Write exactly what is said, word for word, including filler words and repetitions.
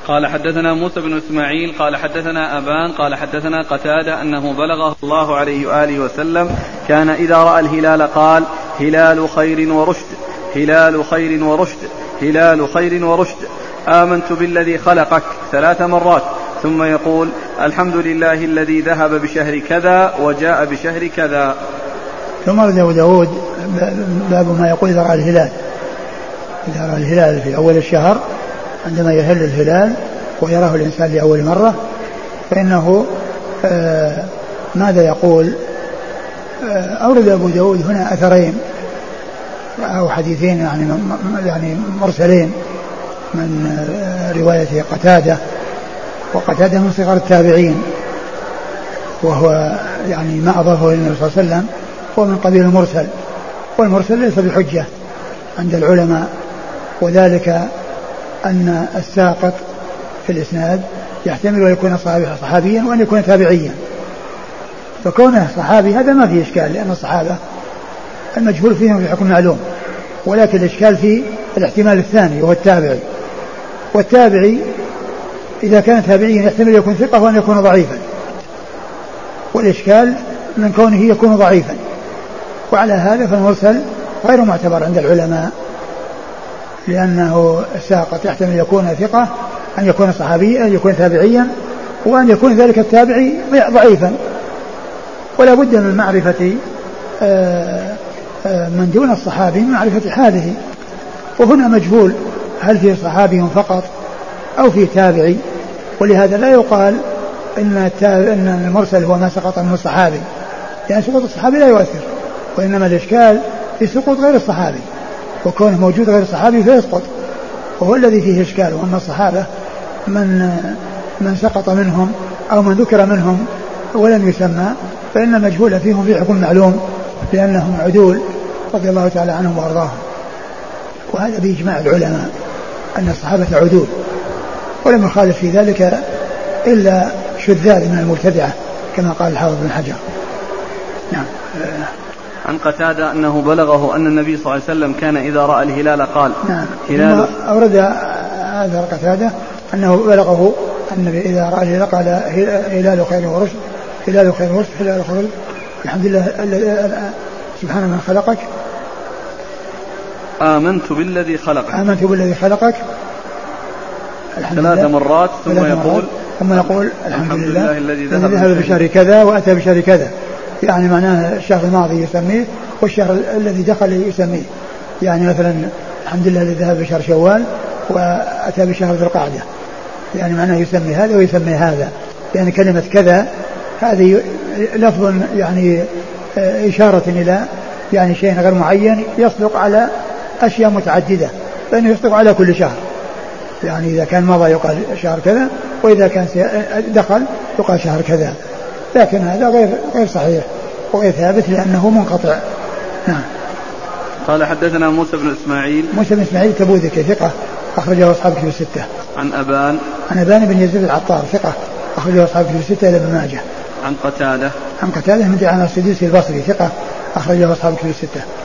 قال حدثنا موسى بن إسماعيل قال حدثنا أبان قال حدثنا قتادة أنه بلغه الله عليه وآله وسلم كان إذا رأى الهلال قال هلال خير ورشد هلال خير ورشد هلال خير ورشد آمنت بالذي خلقك ثلاث مرات ثم يقول الحمد لله الذي ذهب بشهر كذا وجاء بشهر كذا. ثم رد أبو داود باب ما يقول إذا رأى الهلال إذا رأى الهلال في أول الشهر عندما يهل الهلال ويراه الإنسان لأول مرة فإنه آه ماذا يقول. آه أورد أبو داود هنا أثرين أو حديثين يعني, يعني مرسلين من آه رواية قتادة، وقتادة من صغار التابعين وهو يعني ما أضافه إلى النبي صلى الله عليه وسلم هو من قبيل المرسل، والمرسل ليس بحجة عند العلماء، وذلك أن الساقط في الإسناد يحتمل أن يكون صحابيا وأن يكون تابعيا، فكونه صحابي هذا ما فيه إشكال لأن الصحابة المجهول فيهم في حكم معلوم، ولكن الإشكال في الاحتمال الثاني وهو التابعي، والتابعي إذا كان تابعيا يحتمل أن يكون ثقة وأن يكون ضعيفا، والإشكال من كونه يكون ضعيفا، وعلى هذا فالمرسل غير معتبر عند العلماء لأنه الساقط يحتمل أن يكون ثقة أن يكون صحابيا أن يكون تابعيا وأن يكون ذلك التابعي ضعيفا، ولا بد من معرفة من دون الصحابي من معرفة حاله، وهنا مجهول هل في صحابي فقط أو في تابعي، ولهذا لا يقال إن, إن المرسل هو ما سقط منه الصحابي، لأن يعني سقوط الصحابي لا يؤثر، وإنما الإشكال في سقوط غير الصحابي، وكونه موجود غير الصحابي فيسقط، وهو الذي فيه إشكال. وأما الصحابة من من سقط منهم أو من ذكر منهم ولم يسمى فإن مجهول فيهم في حكم معلوم لأنهم عدول رضي الله تعالى عنهم وأرضاهم، وهذا بإجماع العلماء أن الصحابة عدول، ولم يخالف في ذلك إلا شذاذ من المبتدعة كما قال الحافظ بن حجر. نعم. عن قتادة أنه بلغه أن النبي صلى الله عليه وسلم كان إذا رأى الهلال قال نعم. هلال أورد هذا قتادة أنه بلغه النبي إذا رأى الهلال قال هلال خير ورشد هلال خير ورشد هلال خير الحمد لله سبحان من خلقك آمنت بالذي خلقك آمنت بالذي خلقك ثلاث مرات ثم يقول ثم يقول الحمد لله الذي ذهب بشهر كذا وأتى بشهر كذا، يعني معناه الشهر الماضي يسميه والشهر الذي دخل يسميه، يعني مثلا الحمد لله الذي ذهب بشهر شوال وأتى بشهر ذي القعدة، يعني معناه يسمي هذا ويسمي هذا، يعني كلمة كذا هذه لفظ يعني إشارة إلى يعني شيء غير معين يصدق على أشياء متعددة، فإنه يصدق على كل شهر، يعني إذا كان مضى يقال شهر كذا وإذا كان دخل يقال شهر كذا، لكن هذا غير غير صحيح وغير ثابت لأنه منقطع. نعم. قال حدثنا موسى بن إسماعيل موسى بن إسماعيل تبوذكي ثقة أخرجه أصحاب كتب الستة. عن أبان عن أبان بن يزيد العطار ثقة أخرجه أصحاب كتب الستة إلى ابن ماجه. عن قتادة عن قتادة من دعامة السدوسي البصري ثقة أخرجه أصحاب كتب الستة.